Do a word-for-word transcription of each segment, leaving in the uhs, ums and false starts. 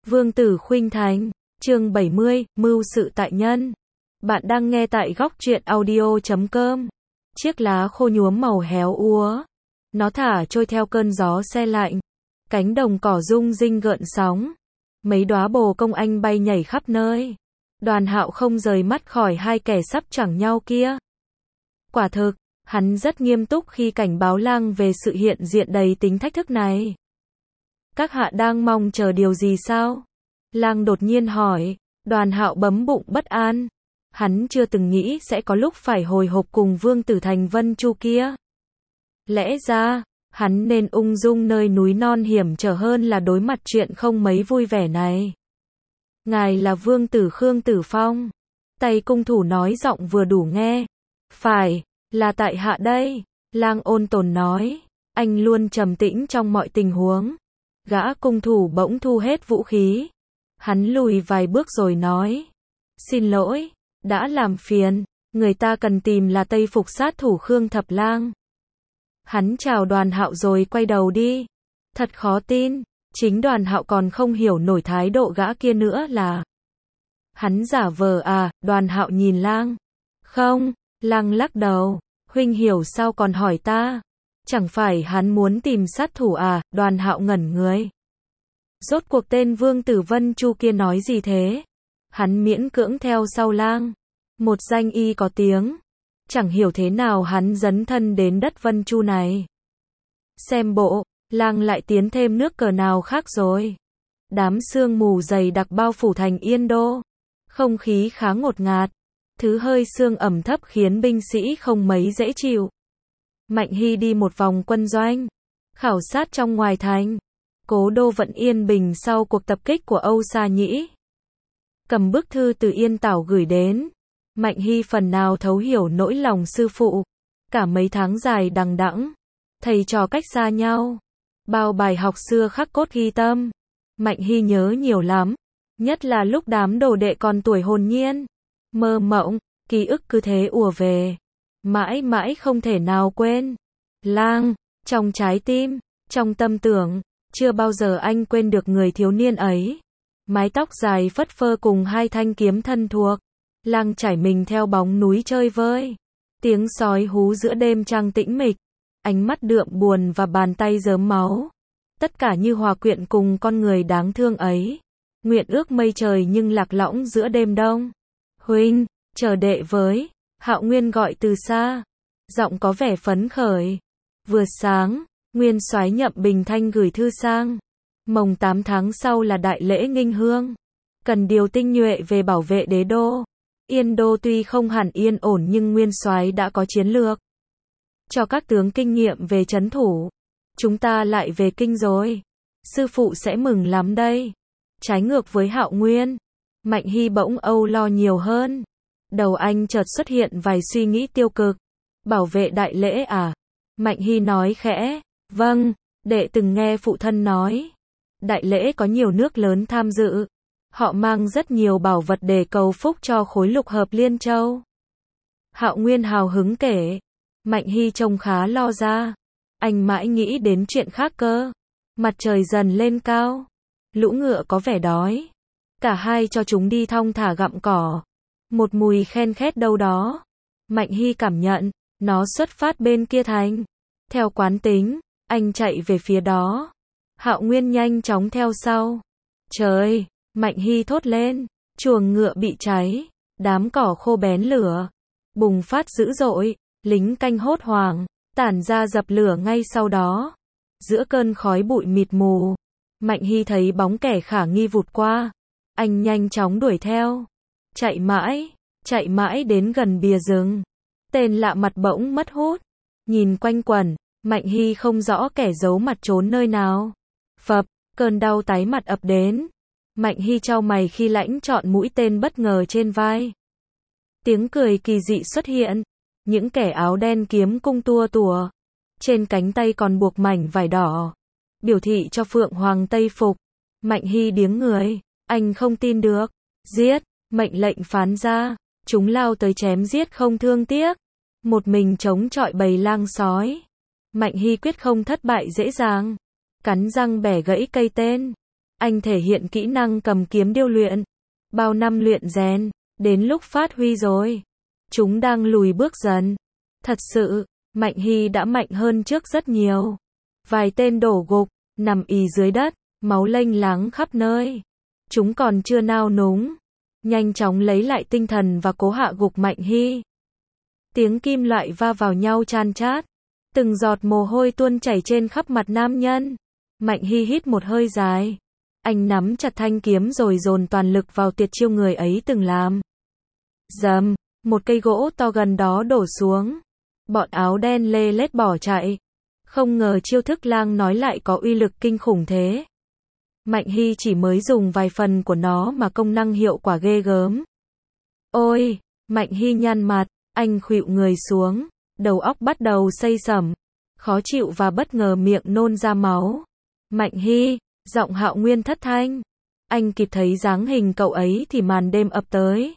Vương Tử Khuynh Thành, chương bảy mươi, mưu sự tại nhân. Bạn đang nghe tại góc truyện audio chấm com. Chiếc lá khô nhuốm màu héo úa. Nó thả trôi theo cơn gió se lạnh. Cánh đồng cỏ rung rinh gợn sóng. Mấy đóa bồ công anh bay nhảy khắp nơi. Đoàn Hạo không rời mắt khỏi hai kẻ sắp chẳng nhau kia. Quả thực, hắn rất nghiêm túc khi cảnh báo Lang về sự hiện diện đầy tính thách thức này. Các hạ đang mong chờ điều gì sao? Lang đột nhiên hỏi. Đoàn Hạo bấm bụng bất an. Hắn chưa từng nghĩ sẽ có lúc phải hồi hộp cùng Vương Tử Thành Vân Chu kia. Lẽ ra, hắn nên ung dung nơi núi non hiểm trở hơn là đối mặt chuyện không mấy vui vẻ này. Ngài là Vương Tử Khương Tử Phong. Tay cung thủ nói giọng vừa đủ nghe. Phải, là tại hạ đây. Lang ôn tồn nói. Anh luôn trầm tĩnh trong mọi tình huống. Gã cung thủ bỗng thu hết vũ khí. Hắn lùi vài bước rồi nói. Xin lỗi, đã làm phiền. Người ta cần tìm là Tây Phục sát thủ Khương Thập Lang. Hắn chào Đoàn Hạo rồi quay đầu đi. Thật khó tin, chính Đoàn Hạo còn không hiểu nổi thái độ gã kia nữa là. Hắn giả vờ à? Đoàn Hạo nhìn Lang. Không, Lang lắc đầu. Huynh hiểu sao còn hỏi ta? Chẳng phải hắn muốn tìm sát thủ à? Đoàn Hạo ngẩn người. Rốt cuộc tên Vương Tử Vân Chu kia nói gì thế? Hắn miễn cưỡng theo sau Lang. Một danh y có tiếng. Chẳng hiểu thế nào hắn dấn thân đến đất Vân Chu này. Xem bộ, Lang lại tiến thêm nước cờ nào khác rồi. Đám sương mù dày đặc bao phủ thành Yên Đô. Không khí khá ngột ngạt. Thứ hơi sương ẩm thấp khiến binh sĩ không mấy dễ chịu. Mạnh Hy đi một vòng quân doanh. Khảo sát trong ngoài thành. Cố đô vẫn yên bình sau cuộc tập kích của Âu Sa Nhĩ. Cầm bức thư từ Yên Tảo gửi đến. Mạnh Hy phần nào thấu hiểu nỗi lòng sư phụ. Cả mấy tháng dài đằng đẵng, thầy trò cách xa nhau. Bao bài học xưa khắc cốt ghi tâm. Mạnh Hy nhớ nhiều lắm. Nhất là lúc đám đồ đệ còn tuổi hồn nhiên. Mơ mộng, ký ức cứ thế ùa về. Mãi mãi không thể nào quên. Lang, trong trái tim, trong tâm tưởng. Chưa bao giờ anh quên được người thiếu niên ấy. Mái tóc dài phất phơ cùng hai thanh kiếm thân thuộc. Lang trải mình theo bóng núi chơi vơi. Tiếng sói hú giữa đêm trăng tĩnh mịch. Ánh mắt đượm buồn và bàn tay rớm máu. Tất cả như hòa quyện cùng con người đáng thương ấy. Nguyện ước mây trời nhưng lạc lõng giữa đêm đông. Huynh, chờ đệ với. Hạo Nguyên gọi từ xa. Giọng có vẻ phấn khởi. Vừa sáng, Nguyên Soái Nhậm Bình Thanh gửi thư sang. Mồng tám tháng sau là đại lễ nghinh hương. Cần điều tinh nhuệ về bảo vệ đế đô. Yên Đô tuy không hẳn yên ổn nhưng Nguyên Soái đã có chiến lược. Cho các tướng kinh nghiệm về trấn thủ. Chúng ta lại về kinh rồi. Sư phụ sẽ mừng lắm đây. Trái ngược với Hạo Nguyên. Mạnh Hy bỗng âu lo nhiều hơn. Đầu anh chợt xuất hiện vài suy nghĩ tiêu cực. Bảo vệ đại lễ à? Mạnh Hy nói khẽ. Vâng, đệ từng nghe phụ thân nói. Đại lễ có nhiều nước lớn tham dự. Họ mang rất nhiều bảo vật để cầu phúc cho khối lục hợp Liên Châu. Hạo Nguyên hào hứng kể. Mạnh Hy trông khá lo ra. Anh mãi nghĩ đến chuyện khác cơ. Mặt trời dần lên cao. Lũ ngựa có vẻ đói. Cả hai cho chúng đi thong thả gặm cỏ. Một mùi khen khét đâu đó. Mạnh Hy cảm nhận, nó xuất phát bên kia thành. Theo quán tính, anh chạy về phía đó. Hạo Nguyên nhanh chóng theo sau. Trời! Mạnh Hy thốt lên. Chuồng ngựa bị cháy. Đám cỏ khô bén lửa. Bùng phát dữ dội. Lính canh hốt hoảng. Tản ra dập lửa ngay sau đó. Giữa cơn khói bụi mịt mù. Mạnh Hy thấy bóng kẻ khả nghi vụt qua. Anh nhanh chóng đuổi theo. Chạy mãi. Chạy mãi đến gần bìa rừng. Tên lạ mặt bỗng mất hút. Nhìn quanh quẩn. Mạnh Hy không rõ kẻ giấu mặt trốn nơi nào. Phập. Cơn đau tái mặt ập đến. Mạnh Hy chau mày khi lãnh chọn mũi tên bất ngờ trên vai. Tiếng cười kỳ dị xuất hiện. Những kẻ áo đen kiếm cung tua tủa. Trên cánh tay còn buộc mảnh vải đỏ. Biểu thị cho Phượng Hoàng Tây Phục. Mạnh Hy điếng người. Anh không tin được. Giết. Mệnh lệnh phán ra. Chúng lao tới chém giết không thương tiếc. Một mình chống chọi bầy lang sói. Mạnh Hy quyết không thất bại dễ dàng. Cắn răng bẻ gãy cây tên. Anh thể hiện kỹ năng cầm kiếm điêu luyện. Bao năm luyện rèn, đến lúc phát huy rồi. Chúng đang lùi bước dần. Thật sự, Mạnh Hy đã mạnh hơn trước rất nhiều. Vài tên đổ gục, nằm ì dưới đất, máu lênh láng khắp nơi. Chúng còn chưa nao núng. Nhanh chóng lấy lại tinh thần và cố hạ gục Mạnh Hy. Tiếng kim loại va vào nhau chan chát. Từng giọt mồ hôi tuôn chảy trên khắp mặt nam nhân. Mạnh Hy hít một hơi dài. Anh nắm chặt thanh kiếm rồi dồn toàn lực vào tuyệt chiêu người ấy từng làm. Dầm, một cây gỗ to gần đó đổ xuống. Bọn áo đen lê lết bỏ chạy. Không ngờ chiêu thức lang nói lại có uy lực kinh khủng thế. Mạnh Hy chỉ mới dùng vài phần của nó mà công năng hiệu quả ghê gớm. Ôi, Mạnh Hy nhăn mặt, anh khuỵu người xuống, đầu óc bắt đầu xây sẩm, khó chịu và bất ngờ miệng nôn ra máu. Mạnh Hy, giọng Hạo Nguyên thất thanh. Anh kịp thấy dáng hình cậu ấy thì màn đêm ập tới.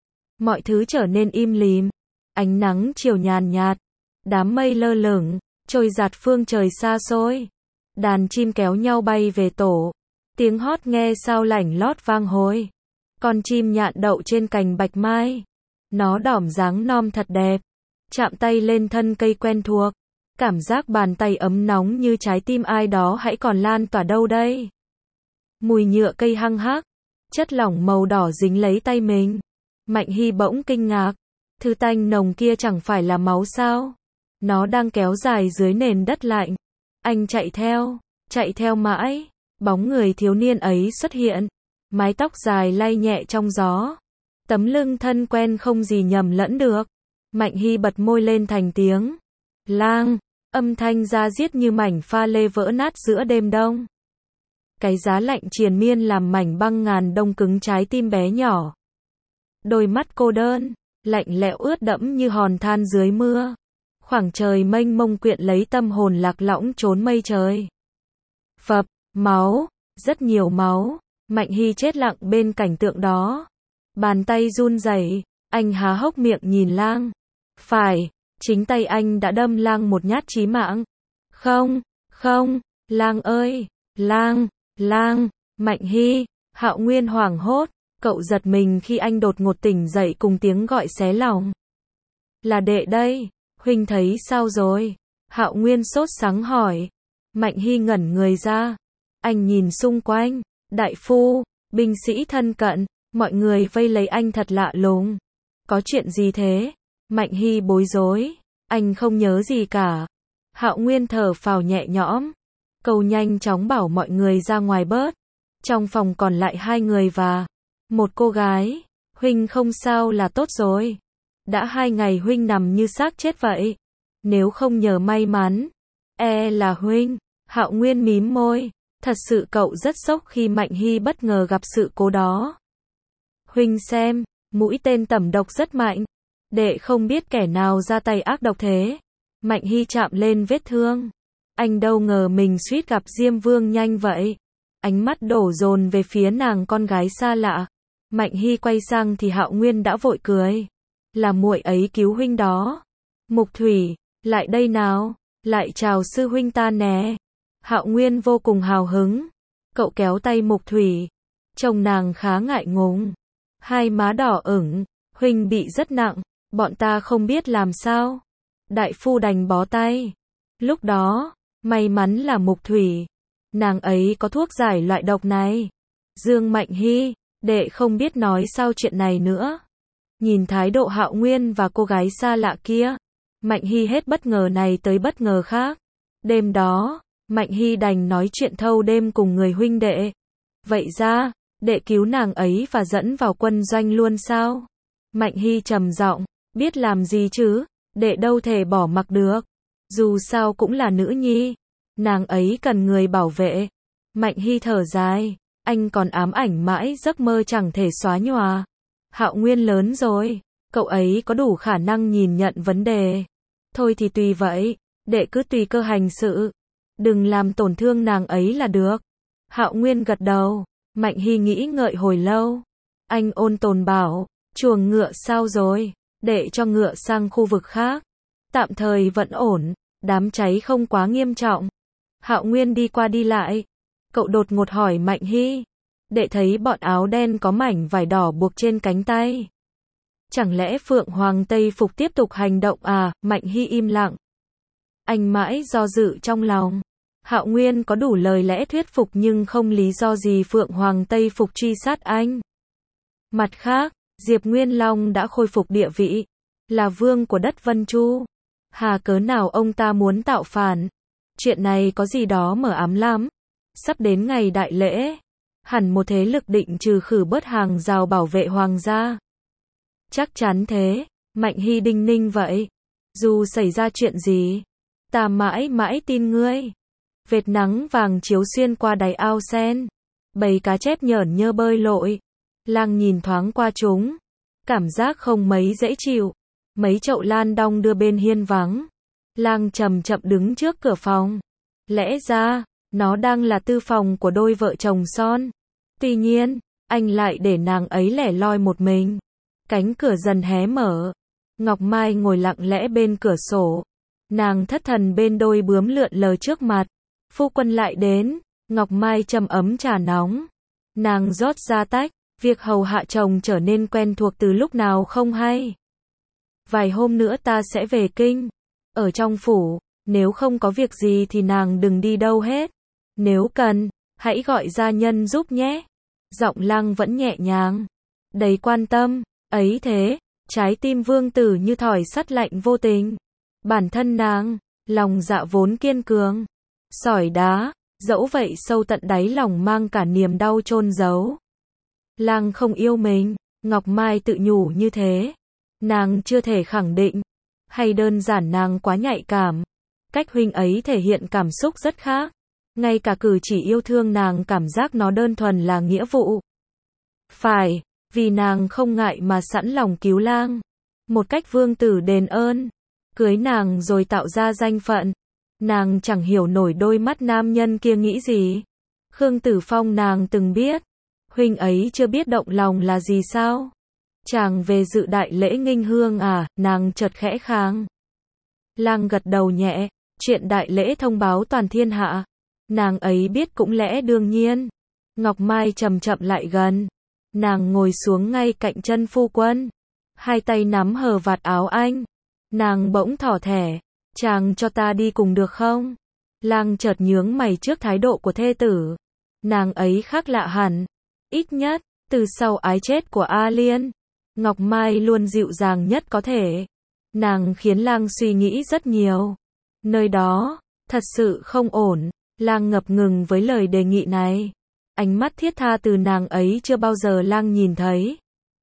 Mọi thứ trở nên im lìm. Ánh nắng chiều nhàn nhạt, đám mây lơ lửng, trôi dạt phương trời xa xôi. Đàn chim kéo nhau bay về tổ. Tiếng hót nghe sao lảnh lót vang hồi. Con chim nhạn đậu trên cành bạch mai. Nó đỏm dáng non thật đẹp. Chạm tay lên thân cây quen thuộc. Cảm giác bàn tay ấm nóng như trái tim ai đó hãy còn lan tỏa đâu đây. Mùi nhựa cây hăng hắc. Chất lỏng màu đỏ dính lấy tay mình. Mạnh Hy bỗng kinh ngạc. Thứ tanh nồng kia chẳng phải là máu sao? Nó đang kéo dài dưới nền đất lạnh. Anh chạy theo, chạy theo mãi. Bóng người thiếu niên ấy xuất hiện. Mái tóc dài lay nhẹ trong gió. Tấm lưng thân quen không gì nhầm lẫn được. Mạnh Hy bật môi lên thành tiếng. Lang, âm thanh da diết như mảnh pha lê vỡ nát giữa đêm đông. Cái giá lạnh triền miên làm mảnh băng ngàn đông cứng trái tim bé nhỏ. Đôi mắt cô đơn, lạnh lẽo ướt đẫm như hòn than dưới mưa. Khoảng trời mênh mông quyện lấy tâm hồn lạc lõng trốn mây trời. Phập, máu, rất nhiều máu. Mạnh Hy chết lặng bên cảnh tượng đó. Bàn tay run rẩy, anh há hốc miệng nhìn Lang. Phải, chính tay anh đã đâm Lang một nhát chí mạng. Không, không, Lang ơi, Lang, Lang, Mạnh Hy, Hạo Nguyên hoảng hốt, cậu giật mình khi anh đột ngột tỉnh dậy cùng tiếng gọi xé lòng. Là đệ đây, huynh thấy sao rồi? Hạo Nguyên sốt sắng hỏi. Mạnh Hy ngẩn người ra. Anh nhìn xung quanh, đại phu, binh sĩ thân cận, mọi người vây lấy anh thật lạ lùng. Có chuyện gì thế? Mạnh Hy bối rối. Anh không nhớ gì cả. Hạo Nguyên thở phào nhẹ nhõm. Cậu nhanh chóng bảo mọi người ra ngoài bớt. Trong phòng còn lại hai người và một cô gái. Huynh không sao là tốt rồi. Đã hai ngày huynh nằm như xác chết vậy. Nếu không nhờ may mắn, e là huynh. Hạo Nguyên mím môi. Thật sự cậu rất sốc khi Mạnh Hy bất ngờ gặp sự cố đó. Huynh xem, mũi tên tẩm độc rất mạnh. Đệ không biết kẻ nào ra tay ác độc thế. Mạnh Hy chạm lên vết thương. Anh đâu ngờ mình suýt gặp Diêm Vương nhanh vậy. Ánh mắt đổ dồn về phía nàng con gái xa lạ. Mạnh Hy quay sang thì Hạo Nguyên đã vội cười. Là muội ấy cứu huynh đó. Mục Thủy, lại đây nào, lại chào sư huynh ta nè. Hạo Nguyên vô cùng hào hứng. Cậu kéo tay Mục Thủy. Trông nàng khá ngại ngùng. Hai má đỏ ửng. Huynh bị rất nặng. Bọn ta không biết làm sao. Đại phu đành bó tay. Lúc đó, may mắn là Mục Thủy. Nàng ấy có thuốc giải loại độc này. Dương Mạnh Hy, đệ không biết nói sao chuyện này nữa. Nhìn thái độ Hạo Nguyên và cô gái xa lạ kia. Mạnh Hy hết bất ngờ này tới bất ngờ khác. Đêm đó, Mạnh Hy đành nói chuyện thâu đêm cùng người huynh đệ. Vậy ra, đệ cứu nàng ấy và dẫn vào quân doanh luôn sao? Mạnh Hy trầm giọng, biết làm gì chứ, đệ đâu thể bỏ mặc được. Dù sao cũng là nữ nhi, nàng ấy cần người bảo vệ. Mạnh Hy thở dài, anh còn ám ảnh mãi giấc mơ chẳng thể xóa nhòa. Hạo Nguyên lớn rồi, cậu ấy có đủ khả năng nhìn nhận vấn đề. Thôi thì tùy vậy, đệ cứ tùy cơ hành sự. Đừng làm tổn thương nàng ấy là được. Hạo Nguyên gật đầu. Mạnh Hy nghĩ ngợi hồi lâu. Anh ôn tồn bảo, chuồng ngựa sao rồi? Để cho ngựa sang khu vực khác. Tạm thời vẫn ổn, đám cháy không quá nghiêm trọng. Hạo Nguyên đi qua đi lại. Cậu đột ngột hỏi Mạnh Hy. Đệ thấy bọn áo đen có mảnh vải đỏ buộc trên cánh tay. Chẳng lẽ Phượng Hoàng Tây Phục tiếp tục hành động à? Mạnh Hy im lặng. Anh mãi do dự trong lòng. Hạo Nguyên có đủ lời lẽ thuyết phục nhưng không lý do gì Phượng Hoàng Tây Phục truy sát anh. Mặt khác, Diệp Nguyên Long đã khôi phục địa vị, là vương của đất Vân Chu. Hà cớ nào ông ta muốn tạo phản? Chuyện này có gì đó mờ ám lắm. Sắp đến ngày đại lễ, hẳn một thế lực định trừ khử bớt hàng rào bảo vệ hoàng gia. Chắc chắn thế, Mạnh Hy đinh ninh vậy. Dù xảy ra chuyện gì, ta mãi mãi tin ngươi. Vệt nắng vàng chiếu xuyên qua đáy ao sen. Bầy cá chép nhởn nhơ bơi lội. Lang nhìn thoáng qua chúng. Cảm giác không mấy dễ chịu. Mấy chậu lan đong đưa bên hiên vắng. Lang chậm chậm đứng trước cửa phòng. Lẽ ra, nó đang là tư phòng của đôi vợ chồng son. Tuy nhiên, anh lại để nàng ấy lẻ loi một mình. Cánh cửa dần hé mở. Ngọc Mai ngồi lặng lẽ bên cửa sổ. Nàng thất thần bên đôi bướm lượn lờ trước mặt. Phu quân lại đến. Ngọc Mai châm ấm trà nóng. Nàng rót ra tách. Việc hầu hạ chồng trở nên quen thuộc từ lúc nào không hay. Vài hôm nữa ta sẽ về kinh. Ở trong phủ, nếu không có việc gì thì nàng đừng đi đâu hết. Nếu cần, hãy gọi gia nhân giúp nhé. Giọng Lăng vẫn nhẹ nhàng, đầy quan tâm. Ấy thế, trái tim vương tử như thỏi sắt lạnh vô tình. Bản thân nàng, lòng dạ vốn kiên cường. Sỏi đá, dẫu vậy sâu tận đáy lòng mang cả niềm đau chôn giấu. Lăng không yêu mình, Ngọc Mai tự nhủ như thế. Nàng chưa thể khẳng định, hay đơn giản nàng quá nhạy cảm. Cách huynh ấy thể hiện cảm xúc rất khác. Ngay cả cử chỉ yêu thương nàng cảm giác nó đơn thuần là nghĩa vụ. Phải, vì nàng không ngại mà sẵn lòng cứu Lang. Một cách vương tử đền ơn. Cưới nàng rồi tạo ra danh phận. Nàng chẳng hiểu nổi đôi mắt nam nhân kia nghĩ gì. Khương Tử Phong nàng từng biết. Huynh ấy chưa biết động lòng là gì sao? Chàng về dự đại lễ nghinh hương à? Nàng chợt khẽ khàng. Lang gật đầu nhẹ. Chuyện đại lễ thông báo toàn thiên hạ. Nàng ấy biết cũng lẽ đương nhiên. Ngọc Mai chậm chậm lại gần. Nàng ngồi xuống ngay cạnh chân phu quân. Hai tay nắm hờ vạt áo anh. Nàng bỗng thỏ thẻ. Chàng cho ta đi cùng được không? Lang chợt nhướng mày trước thái độ của thê tử. Nàng ấy khác lạ hẳn. Ít nhất, từ sau ái chết của A Liên, Ngọc Mai luôn dịu dàng nhất có thể. Nàng khiến Lang suy nghĩ rất nhiều. Nơi đó, thật sự không ổn. Lang ngập ngừng với lời đề nghị này. Ánh mắt thiết tha từ nàng ấy chưa bao giờ Lang nhìn thấy.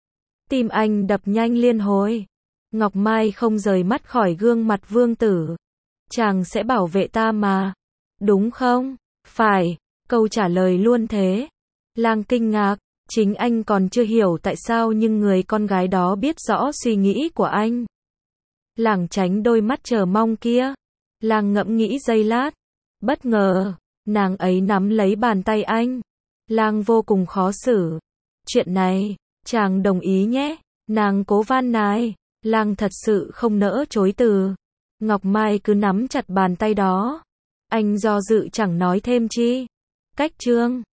Tim anh đập nhanh liên hồi. Ngọc Mai không rời mắt khỏi gương mặt vương tử. Chàng sẽ bảo vệ ta mà. Đúng không? Phải. Câu trả lời luôn thế. Lang kinh ngạc. Chính anh còn chưa hiểu tại sao nhưng người con gái đó biết rõ suy nghĩ của anh. Lảng tránh đôi mắt chờ mong kia. Lang ngẫm nghĩ giây lát. Bất ngờ, nàng ấy nắm lấy bàn tay anh. Lang vô cùng khó xử. Chuyện này, chàng đồng ý nhé. Nàng cố van nài. Lang thật sự không nỡ chối từ. Ngọc Mai cứ nắm chặt bàn tay đó. Anh do dự chẳng nói thêm chi. Cách chương